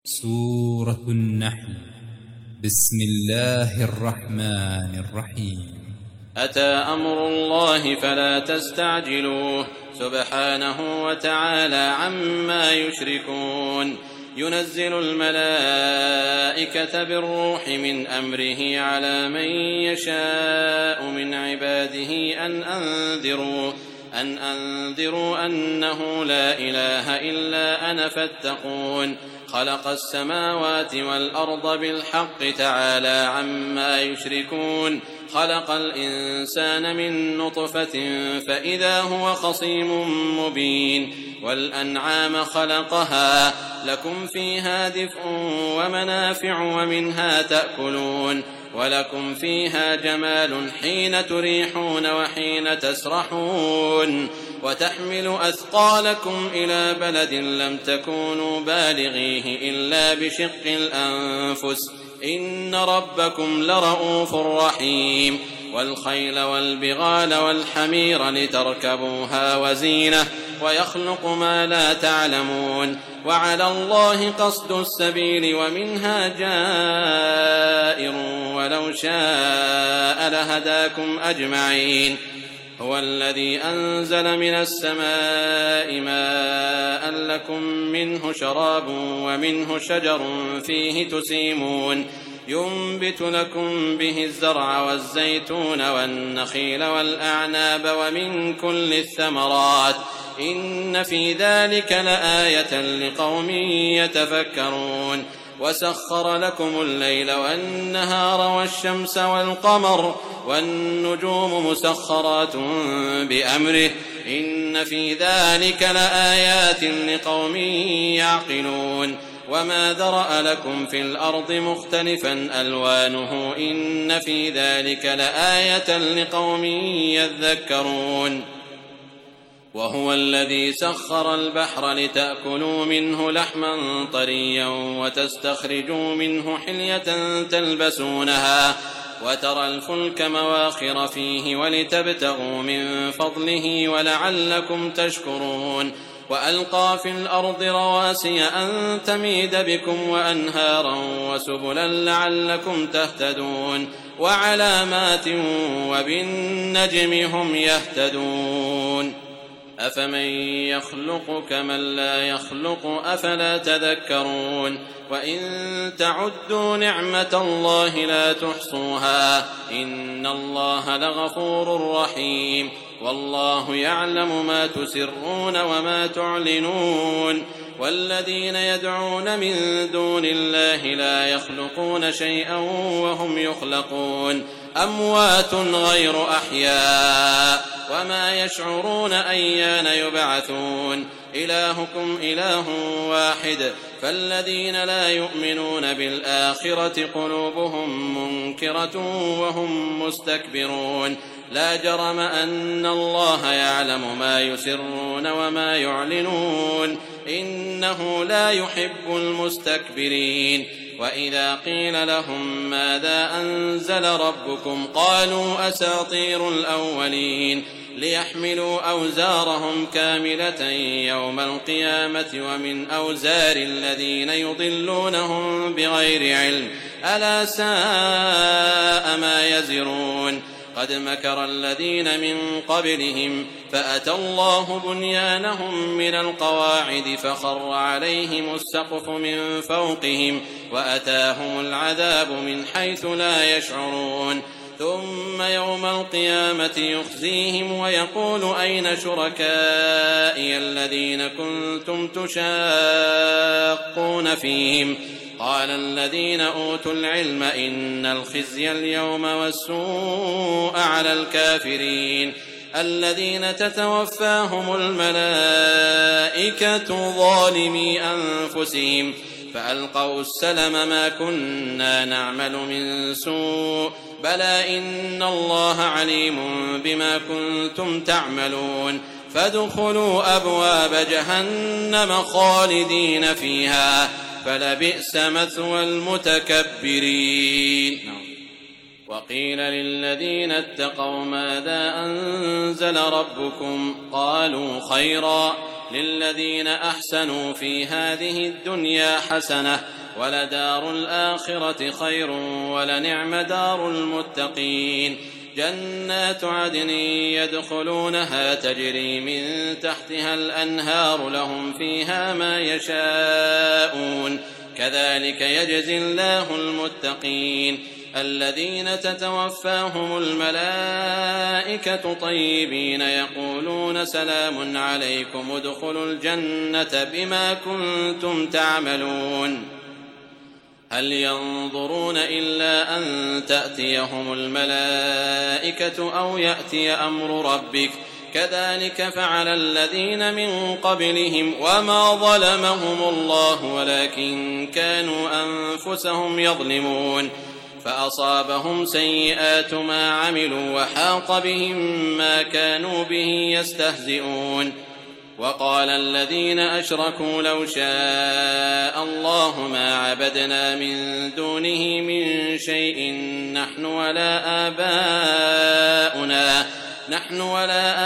سورة النحل. بسم الله الرحمن الرحيم. أتى أمر الله فلا تستعجلوه سبحانه وتعالى عما يشركون. ينزل الملائكة بالروح من أمره على من يشاء من عباده أن أنذروا أنه لا إله إلا أنا فاتقون. خلق السماوات والأرض بالحق تعالى عما يشركون. خلق الإنسان من نطفة فإذا هو خصيم مبين. والأنعام خلقها لكم فيها دفء ومنافع ومنها تأكلون. ولكم فيها جمال حين تريحون وحين تسرحون. وتحمل أثقالكم إلى بلد لم تكونوا بالغيه إلا بشق الأنفس إن ربكم لرؤوف رحيم. والخيل والبغال والحمير لتركبوها وزينة ويخلق ما لا تعلمون. وعلى الله قصد السبيل ومنها جائر ولو شاء لهداكم أجمعين. هو الذي أنزل من السماء ماء لكم منه شراب ومنه شجر فيه تسيمون. ينبت لكم به الزرع والزيتون والنخيل والأعناب ومن كل الثمرات إن في ذلك لآية لقوم يتفكرون. وسخر لكم الليل والنهار والشمس والقمر والنجوم مسخرات بأمره إن في ذلك لآيات لقوم يعقلون. وما ذرأ لكم في الأرض مختلفا ألوانه إن في ذلك لآية لقوم يذكرون. وهو الذي سخر البحر لتأكلوا منه لحما طريا وتستخرجوا منه حلية تلبسونها وترى الفلك مواخر فيه ولتبتغوا من فضله ولعلكم تشكرون. وألقى في الأرض رواسي أن تميد بكم وأنهارا وسبلا لعلكم تهتدون. وعلامات وبالنجم هم يهتدون. أفمن يخلق كمن لا يخلق أفلا تذكرون. وإن تعدوا نعمة الله لا تحصوها إن الله لغفور رحيم. والله يعلم ما تسرون وما تعلنون. والذين يدعون من دون الله لا يخلقون شيئا وهم يخلقون أموات غير أحياء وما يشعرون أيان يبعثون. إلهكم إله واحد فالذين لا يؤمنون بالآخرة قلوبهم منكرة وهم مستكبرون. لا جرم أن الله يعلم ما يسرون وما يعلنون إنه لا يحب المستكبرين. وإذا قيل لهم ماذا أنزل ربكم قالوا أساطير الأولين. ليحملوا أوزارهم كاملة يوم القيامة ومن أوزار الذين يضلونهم بغير علم ألا ساء ما يزرون. قد مكر الذين من قبلهم فأتى الله بنيانهم من القواعد فخر عليهم السقف من فوقهم وأتاهم العذاب من حيث لا يشعرون. ثم يوم القيامة يخزيهم ويقول أين شركائي الذين كنتم تشاقون فيهم قال الذين أوتوا العلم إن الخزي اليوم والسوء على الكافرين الذين تتوفاهم الملائكة ظالمي أنفسهم فألقوا السلم ما كنا نعمل من سوء بلى إن الله عليم بما كنتم تعملون. فادخلوا أبواب جهنم خالدين فيها فلبئس مثوى المتكبرين. وقيل للذين اتقوا ماذا أنزل ربكم قالوا خيرا للذين أحسنوا في هذه الدنيا حسنة ولدار الآخرة خير ولنعم دار المتقين جنات عدن يدخلونها تجري من تحتها الأنهار لهم فيها ما يشاءون كذلك يجزي الله المتقين الذين تتوفاهم الملائكة طيبين يقولون سلام عليكم ادخلوا الجنة بما كنتم تعملون هل ينظرون إلا أن تأتيهم الملائكة أو يأتي أمر ربك كذلك فعل الذين من قبلهم وما ظلمهم الله ولكن كانوا أنفسهم يظلمون فأصابهم سيئات ما عملوا وحاق بهم ما كانوا به يستهزئون وقال الذين أشركوا لو شاء الله ما عبدنا من دونه من شيء نحن ولا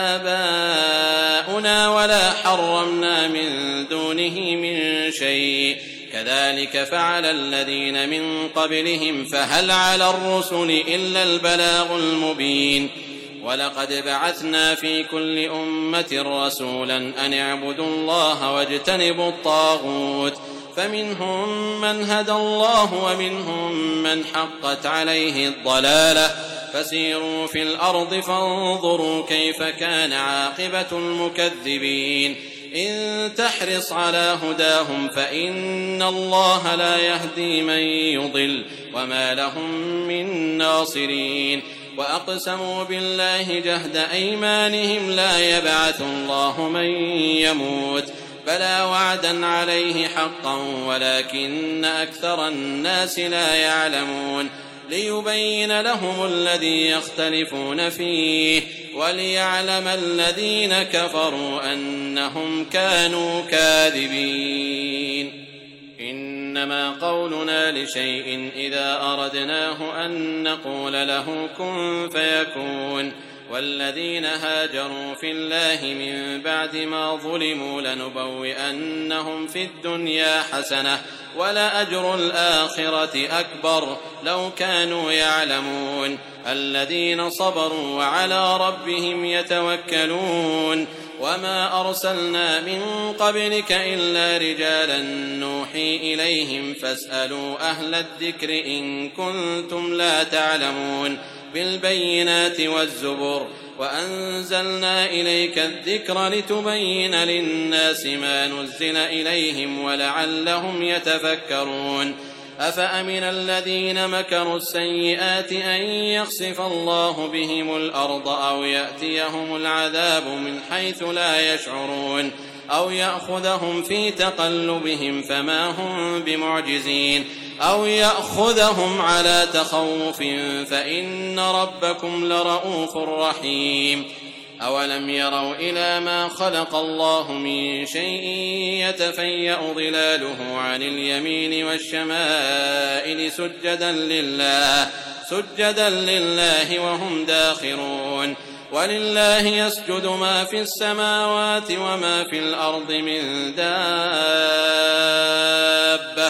آباؤنا ولا حرمنا من دونه من شيء كذلك فعل الذين من قبلهم فهل على الرسل إلا البلاغ المبين ولقد بعثنا في كل أمة رسولا أن اعبدوا الله واجتنبوا الطاغوت فمنهم من هدى الله ومنهم من حقت عليه الضلالة فسيروا في الأرض فانظروا كيف كان عاقبة المكذبين إن تحرص على هداهم فإن الله لا يهدي من يضل وما لهم من ناصرين وأقسموا بالله جهد أيمانهم لا يبعث الله من يموت بلى وعدا عليه حقا ولكن أكثر الناس لا يعلمون ليبين لهم الذي يختلفون فيه وليعلم الذين كفروا أنهم كانوا كاذبين إنما قولنا لشيء إذا أردناه أن نقول له كن فيكون والذين هاجروا في الله من بعد ما ظلموا لنبوئنهم في الدنيا حسنة ولأجر الآخرة أكبر لو كانوا يعلمون الذين صبروا وعلى ربهم يتوكلون وما أرسلنا من قبلك إلا رجالا نوحي إليهم فاسألوا أهل الذكر إن كنتم لا تعلمون بالبينات والزبر وأنزلنا إليك الذكر لتبين للناس ما نزل إليهم ولعلهم يتفكرون أفأمن الذين مكروا السيئات أن يخسف الله بهم الأرض أو يأتيهم العذاب من حيث لا يشعرون أو يأخذهم في تقلبهم فما هم بمعجزين أو يأخذهم على تخوف فإن ربكم لرؤوف رحيم أولم يروا إلى ما خلق الله من شيء يتفيأ ظلاله عن اليمين والشمائل سجدا لله وهم داخرون ولله يسجد ما في السماوات وما في الأرض من دابة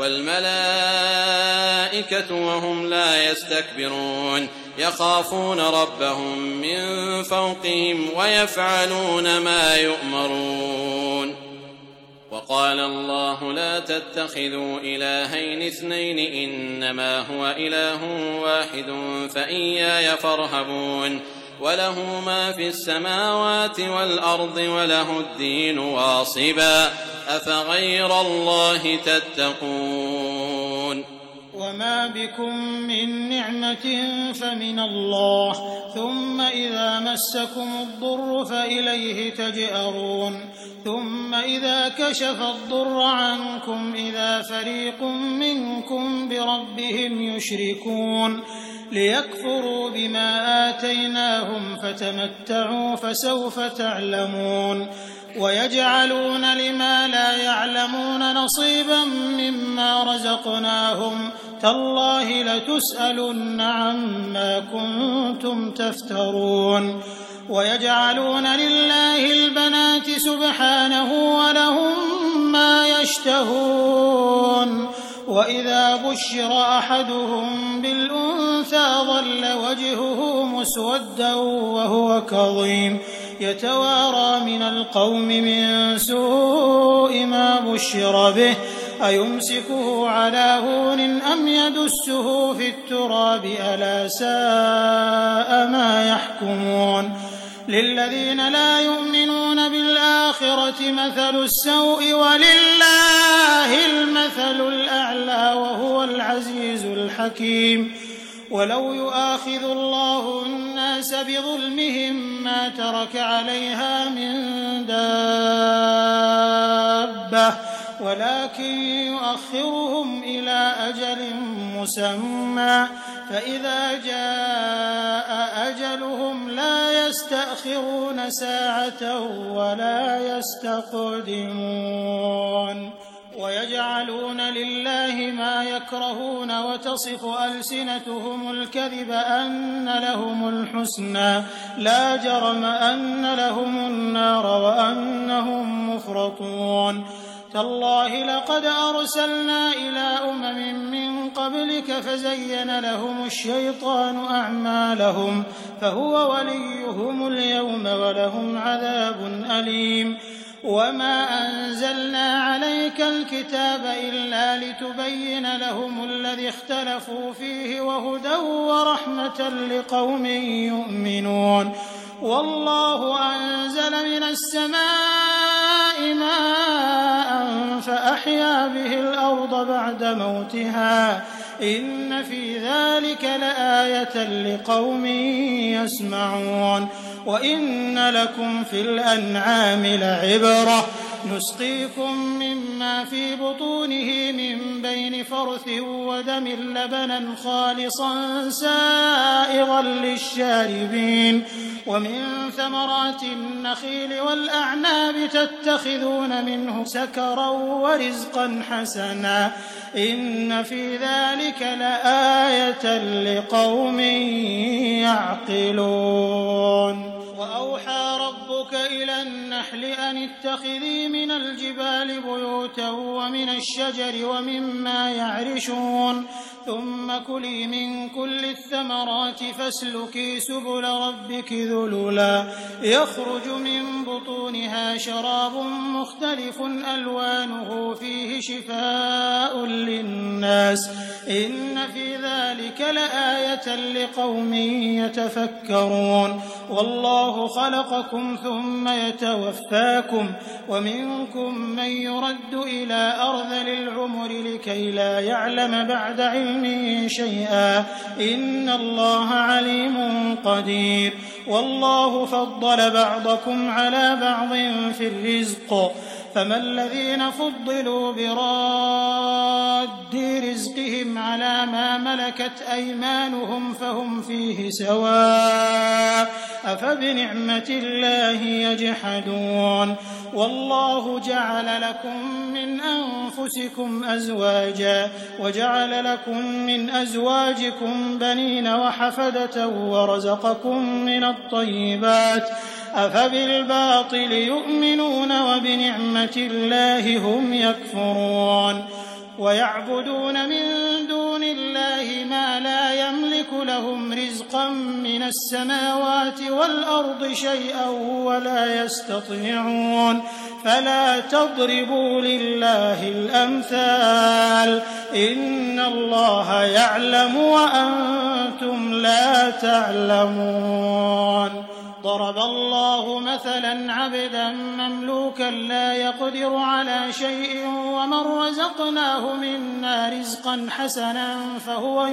والملائكة وهم لا يستكبرون يخافون ربهم من فوقهم ويفعلون ما يؤمرون وقال الله لا تتخذوا إلهين اثنين إنما هو إله واحد فإياي فارهبون وله ما في السماوات والأرض وله الدين واصبا أفغير الله تتقون وما بكم من نعمة فمن الله ثم إذا مسكم الضر فإليه تجأرون ثم إذا كشف الضر عنكم إذا فريق منكم بربهم يشركون ليكفروا بما آتيناهم فتمتعوا فسوف تعلمون ويجعلون لما لا يعلمون نصيبا مما رزقناهم تالله لتسألن عما كنتم تفترون ويجعلون لله البنات سبحانه ولهم ما يشتهون وإذا بشر أحدهم بالأنثى ظل وجهه مسودا وهو كظيم يتوارى من القوم من سوء ما بشر به أيمسكه على هون أم يدسه في التراب ألا ساء ما يحكمون للذين لا يؤمنون بالآخرة مثل السوء ولله المثل الأعلى وهو العزيز الحكيم ولو يؤاخذ الله الناس بظلمهم ما ترك عليها من دابة ولكن يؤخرهم إلى أجل مسمى فإذا جاء أجلهم لا يستأخرون ساعة ولا يستقدمون ويجعلون لله ما يكرهون وتصف ألسنتهم الكذب أن لهم الحسنى لا جرم أن لهم النار وأنهم مفرطون تالله لقد أرسلنا إلى من قبلك فزين لهم الشيطان أعمالهم فهو وليهم اليوم ولهم عذاب أليم وما أنزلنا عليك الكتاب إلا لتبين لهم الذي اختلفوا فيه وهدى ورحمة لقوم يؤمنون والله أنزل من السماء ماء فأحيا به الأرض بعد موتها إن في ذلك لآية لقوم يسمعون وإن لكم في الأنعام لعبرة نسقيكم مما في بطونه من بين فرث ودم لبنا خالصا سائغا للشاربين ومن ثمرات النخيل والأعناب تتخذون منه سكرا ورزقا حسنا إن في ذلك لآية لقوم يعقلون وأوحى ربك إلى النحل أن اتخذي من الجبال بيوتا ومن الشجر ومما يعرشون ثم كلي من كل الثمرات فاسلكي سبل ربك ذللا يخرج من بطونها شراب مختلف ألوانه فيه شفاء للناس إن في ذلك لآية لقوم يتفكرون والله خلقكم ثم يتوفاكم ومنكم من يرد إلى أرذل العمر لكي لا يعلم بعد علم شيئا إن الله عليم قدير والله فضل بعضكم على بعض في الرزق فما الذين فضلوا براد رزقهم على ما ملكت أيمانهم فهم فيه سواء أفبنعمة الله يجحدون والله جعل لكم من أنفسكم أزواجا وجعل لكم من أزواجكم بنين وحفدة ورزقكم من الطيبات أفبالباطل يؤمنون وبنعمة الله هم يكفرون ويعبدون من دون الله ما لا يملك لهم رزقا من السماوات والأرض شيئا ولا يستطيعون فلا تضربوا لله الأمثال إن الله يعلم وأنتم لا تعلمون ضرب الله مثلا عبدا مملوكا لا يقدر على شيء ومن رزقناه منا رزقا حسنا فهو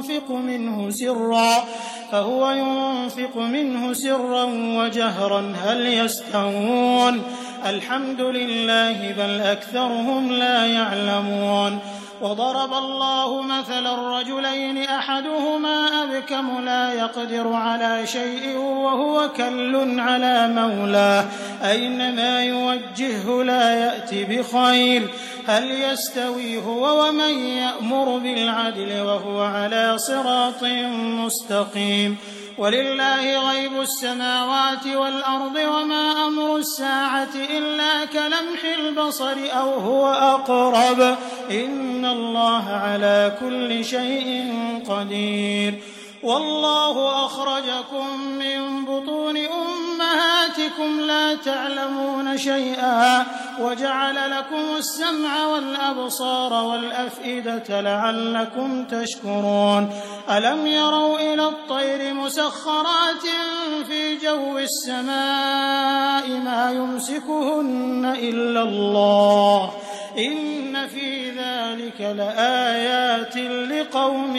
ينفق منه سرا وجهرا هل يستوون الحمد لله بل أكثرهم لا يعلمون وضرب الله مثلا رجلين أحدهما أبكم لا يقدر على شيء وهو كل على مولاه أينما يوجهه لا يأتي بخير هل يستوي هو ومن يأمر بالعدل وهو على صراط مستقيم ولله غيب السماوات والأرض وما أمر الساعة إلا كلمح البصر أو هو أقرب إن الله على كل شيء قدير والله أخرجكم من بطون أمهاتكم لا تعلمون شيئا وجعل لكم السمع والأبصار والأفئدة لعلكم تشكرون ألم يروا إلى الطير مسخرات في جو السماء ما يمسكهن إلا الله إن في ذلك لآيات لقوم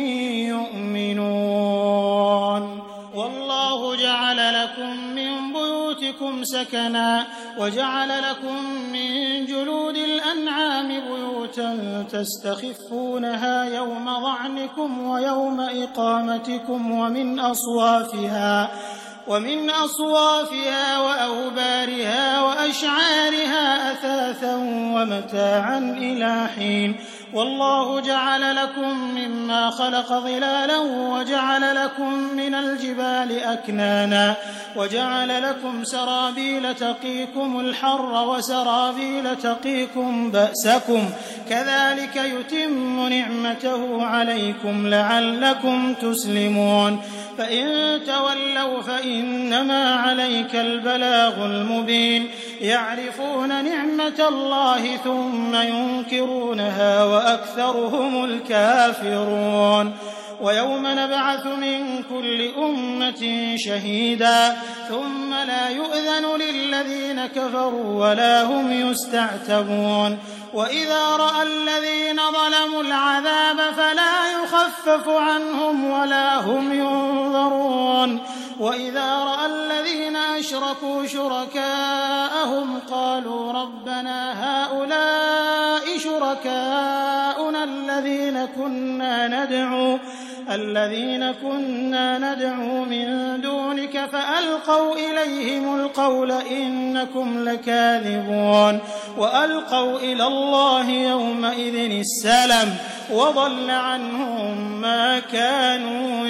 يؤمنون والله جعل لكم من بيوتكم سكنا وجعل لكم من جلود الأنعام بيوتا تستخفونها يوم ظعنكم ويوم إقامتكم ومن أصوافها وأوبارها وأشعارها أثاثا ومتاعا إلى حين والله جعل لكم مما خلق ظلالا وجعل لكم من الجبال أكنانا وجعل لكم سرابيل تقيكم الحر وسرابيل تقيكم بأسكم كذلك يتم نعمته عليكم لعلكم تسلمون فإن تولوا فإنما عليك البلاغ المبين يعرفون نعمة الله ثم ينكرونها وأكثرهم الكافرون ويوم نبعث من كل أمة شهيدا ثم لا يؤذن للذين كفروا ولا هم يستعتبون وإذا رأى الذين ظلموا العذاب فلا يخفف عنهم ولا هم ينظرون وإذا رأى الذين أشركوا شركاءهم قالوا ربنا هؤلاء شركاؤنا الذين كنا ندعو من دونك فألقوا إليهم القول إنكم لكاذبون وألقوا إلى الله يومئذ السلم وضل عنهم ما كانوا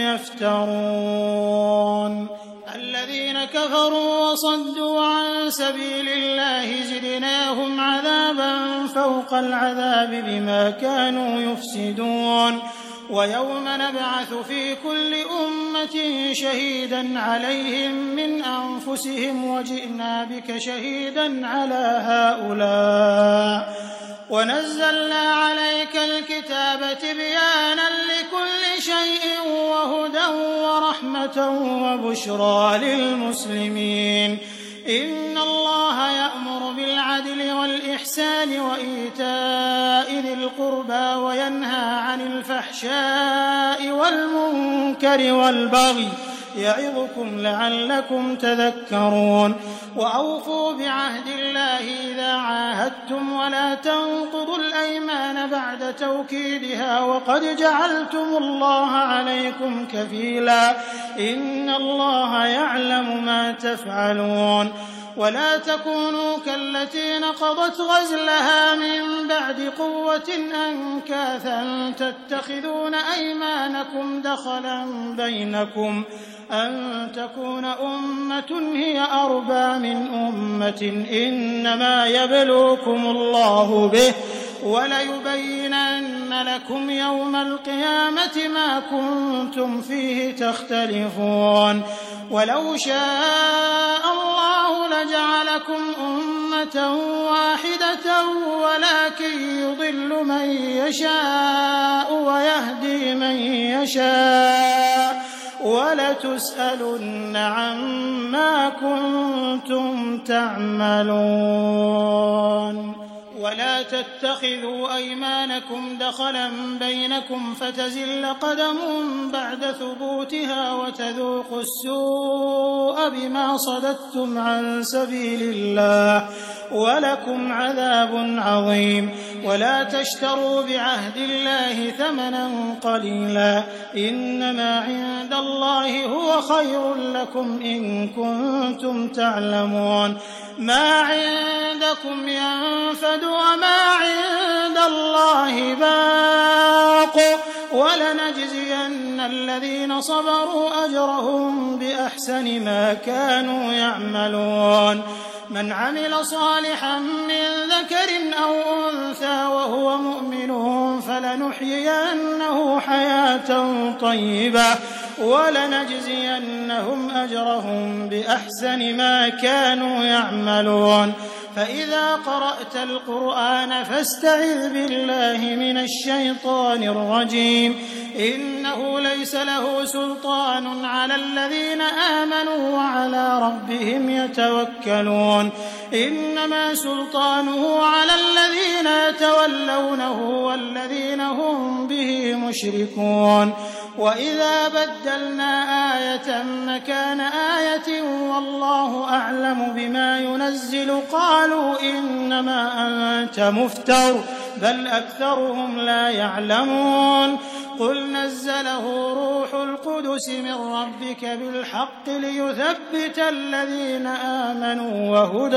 يفترون الذين كفروا وصدوا عن سبيل الله زدناهم عذابا فوق العذاب بما كانوا يفسدون ويوم نبعث في كل أمة شهيدا عليهم من أنفسهم وجئنا بك شهيدا على هؤلاء ونزلنا عليك الكتاب تبيانا لكل شيء وهدى ورحمة وبشرى للمسلمين إن الله يأمر بالعدل والإحسان وإيتاء ذي القربى وينهى عن الفحشاء والمنكر والبغي يعظكم لعلكم تذكرون وأوفوا بعهد الله إذا عاهدتم ولا تنقضوا الأيمان بعد توكيدها وقد جعلتم الله عليكم كفيلا إن الله يعلم ما تفعلون ولا تكونوا كالتي نقضت غزلها من بعد قوة أنكاثا تتخذون أيمانكم دخلا بينكم أن تكون أمة هي أربى من أمة إنما يبلوكم الله به وليبينن لكم يوم القيامة ما كنتم فيه تختلفون ولو شاء الله لجعلكم أمة واحدة ولكن يضل من يشاء ويهدي من يشاء ولتسألن عما كنتم تعملون ولا تتخذوا أيمانكم دخلا بينكم فتزل قدم بعد ثبوتها وتذوقوا السوء بما صددتم عن سبيل الله ولكم عذاب عظيم ولا تشتروا بعهد الله ثمنا قليلا إنما عند الله هو خير لكم إن كنتم تعلمون ما عندكم ينفد وما عند الله باق وَلَنَجْزِيَنَّ الَّذِينَ صَبَرُوا أَجْرَهُم بِأَحْسَنِ مَا كَانُوا يَعْمَلُونَ مَنْ عَمِلَ صَالِحًا مِّن ذَكَرٍ أَوْ أُنثَىٰ وَهُوَ مُؤْمِنٌ فَلَنُحْيِيَنَّهُ حَيَاةً طَيِّبَةً وَلَنَجْزِيَنَّهُمْ أَجْرَهُم بِأَحْسَنِ مَا كَانُوا يَعْمَلُونَ فَإِذَا قَرَأْتَ الْقُرْآنَ فَاسْتَعِذْ بِاللَّهِ مِنَ الشَّيْطَانِ الرَّجِيمِ إِنَّهُ لَيْسَ لَهُ سُلْطَانٌ عَلَى الَّذِينَ آمَنُوا وَعَلَىٰ رَبِّهِمْ يَتَوَكَّلُونَ إِنَّمَا سُلْطَانُهُ عَلَى الَّذِينَ يَتَوَلَّوْنَهُ وَالَّذِينَ هُم بِهِ مُشْرِكُونَ وَإِذَا بَدَّلْنَا آيَةً مَّكَانَ آيَةٍ وَاللَّهُ أَعْلَمُ بِمَا يُنَزِّلُ قَالُوا إِنَّمَا أَنتَ مُفْتَرٍ بَلْ أَكْثَرُهُمْ لَا يَعْلَمُونَ قُلْ نَزَّلَهُ رُوحُ الْقُدُسِ مِن رَّبِّكَ بِالْحَقِّ لِيُثَبِّتَ الَّذِينَ آمَنُوا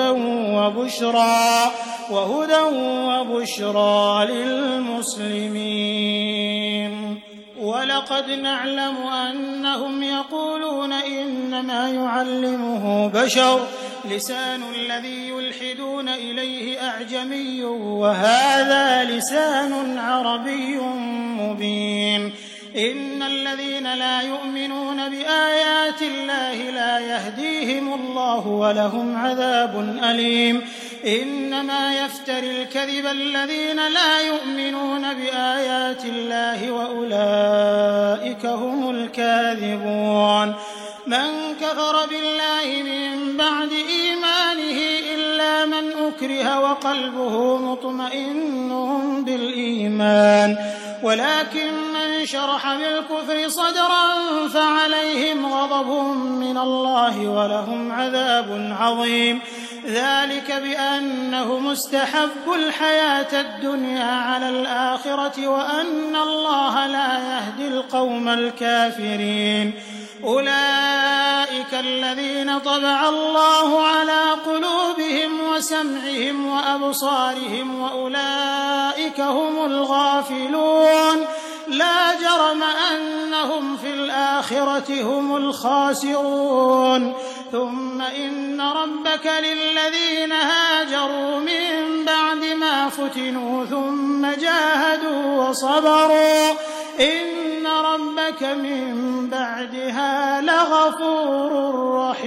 وَهُدًى وَبُشْرَىٰ لِلْمُسْلِمِينَ وَلَقَدْ نَعْلَمُ أَنَّهُمْ يَقُولُونَ إِنَّمَا يُعَلِّمُهُ بَشَرٌ لِّسَانُ الَّذِي يُلْحِدُونَ إِلَيْهِ أَعْجَمِيٌّ وَهَٰذَا لِسَانٌ عَرَبِيٌّ مُّبِينٌ إِنَّ الَّذِينَ لَا يُؤْمِنُونَ بِآيَاتِ اللَّهِ لَا يَهْدِيهِمُ اللَّهُ وَلَهُمْ عَذَابٌ أَلِيمٌ إِنَّمَا يَفْتَرِي الْكَذِبَ الَّذِينَ لَا يُؤْمِنُونَ بِآيَاتِ اللَّهِ وَأُولَٰئِكَ هُمُ الْكَاذِبُونَ مَن كَفَرَ بِاللَّهِ مِن بَعْدِ إِيمَانِهِ إِلَّا مَنْ أُكْرِهَ وَقَلْبُهُ مُطْمَئِنٌّ بِالْإِيمَانِ وَلَٰكِن مَّن شَرَحَ بِالْكُفْرِ صَدْرًا فَعَلَيْهِمْ غَضَبٌ مِّنَ اللَّهِ وَلَهُمْ عَذَابٌ عَظِيمٌ ذَٰلِكَ بِأَنَّهُمُ اسْتَحَبُّوا الْحَيَاةَ الدُّنْيَا عَلَى الْآخِرَةِ وَأَنَّ اللَّهَ لَا يَهْدِي الْقَوْمَ الْكَافِرِينَ أُولَٰئِكَ الَّذِينَ طَبَعَ اللَّهُ عَلَىٰ قُلُوبِهِمْ وَسَمْعِهِمْ وَأَبْصَارِهِمْ وَأُولَٰئِكَ هُمُ الْغَافِلُونَ لَا جَرَمَ أَنَّهُمْ فِي الْآخِرَةِ هُمُ الْخَاسِرُونَ ثُمَّ إِنَّ رَبَّكَ لِلَّذِينَ هَاجَرُوا مِن بَعْدِ مَا فُتِنُوا ثُمَّ جَاهَدُوا وَصَبَرُوا إِنَّ رَبَّكَ مِن بَعْدِهَا لَغَفُورٌ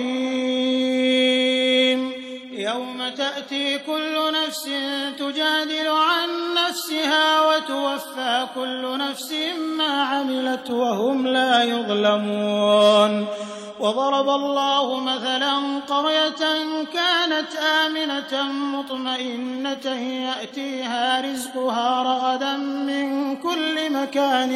رَّحِيمٌ يَوْمَ تَأْتِي كُلُّ نَفْسٍ تُجَادِلُ عَن نَّفْسِهَا وَتُوَفَّىٰ كُلُّ نَفْسٍ مَّا عَمِلَتْ وَهُمْ لَا يُظْلَمُونَ وَضَرَبَ اللَّهُ مَثَلًا قَرْيَةً كَانَتْ آمِنَةً مُّطْمَئِنَّةً يَأْتِيهَا رِزْقُهَا رَغَدًا مِّن كُلِّ مَكَانٍ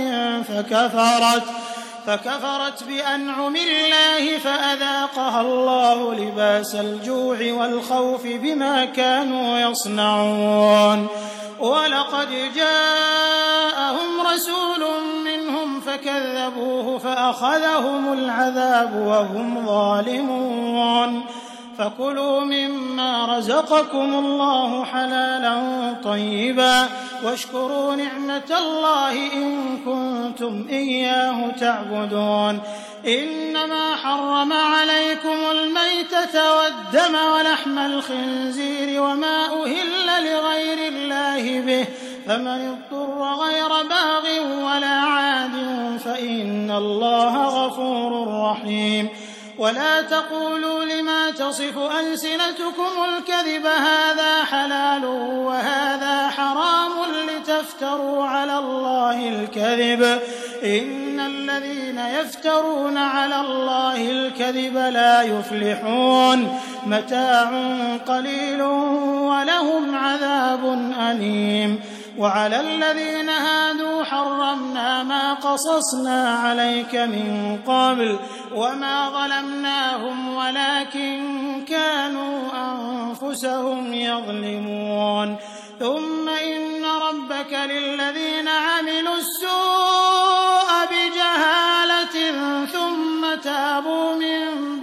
فكفرت بأنعم الله فأذاقها الله لباس الجوع والخوف بما كانوا يصنعون ولقد جاءهم رسول منهم فكذبوه فأخذهم العذاب وهم ظالمون فكلوا مما رزقكم الله حلالا طيبا واشكروا نعمة الله إن كنتم إياه تعبدون إنما حرم عليكم الميتة والدم ولحم الخنزير وما أهل لغير الله به فمن اضطر غير باغ ولا عاد فإن الله غفور رحيم ولا تقولوا لما تصف ألسنتكم الكذب هذا حلال وهذا حرام لتفتروا على الله الكذب إن الذين يفترون على الله الكذب لا يفلحون متاع قليل ولهم عذاب أليم وعلى الذين هادوا حرمنا ما قصصنا عليك من قبل وما ظلمناهم ولكن كانوا أنفسهم يظلمون ثم إن ربك للذين عملوا السوء بجهالة ثم تابوا من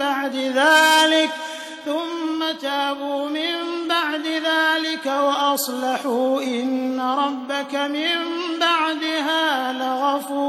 بعد ذلك وأصلحوا إن ربك من بعدها لغفور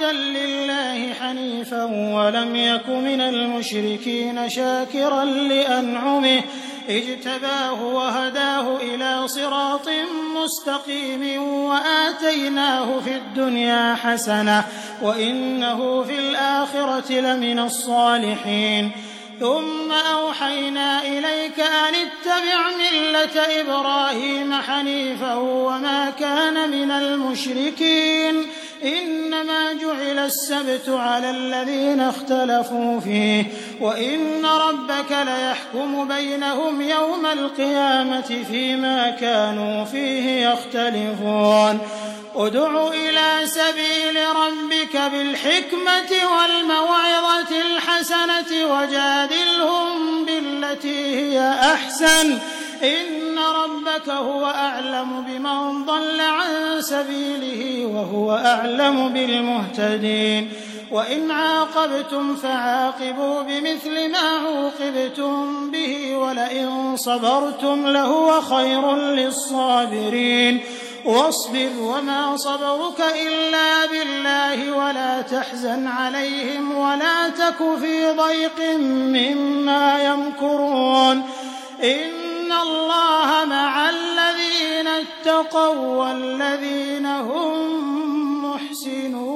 عابدا لله حنيفا ولم يك من المشركين شاكرا لأنعمه اجتباه وهداه إلى صراط مستقيم وآتيناه في الدنيا حسنة وإنه في الآخرة لمن الصالحين ثم أوحينا إليك أن اتبع ملة إبراهيم حنيفا وما كان من المشركين إنما جعل السبت على الذين اختلفوا فيه وإن ربك ليحكم بينهم يوم القيامة فيما كانوا فيه يختلفون ادع إلى سبيل ربك بالحكمة والموعظة الحسنة وجادلهم بالتي هي أحسن إن ربك هو أعلم بمن ضل عن سبيله وهو أعلم بالمهتدين وإن عاقبتم فعاقبوا بمثل ما عوقبتم به ولئن صبرتم لهو خير للصابرين واصبر وما صبرك إلا بالله ولا تحزن عليهم ولا تك في ضيق مما يمكرون إن الله مع الذين اتقوا والذين هم محسنون.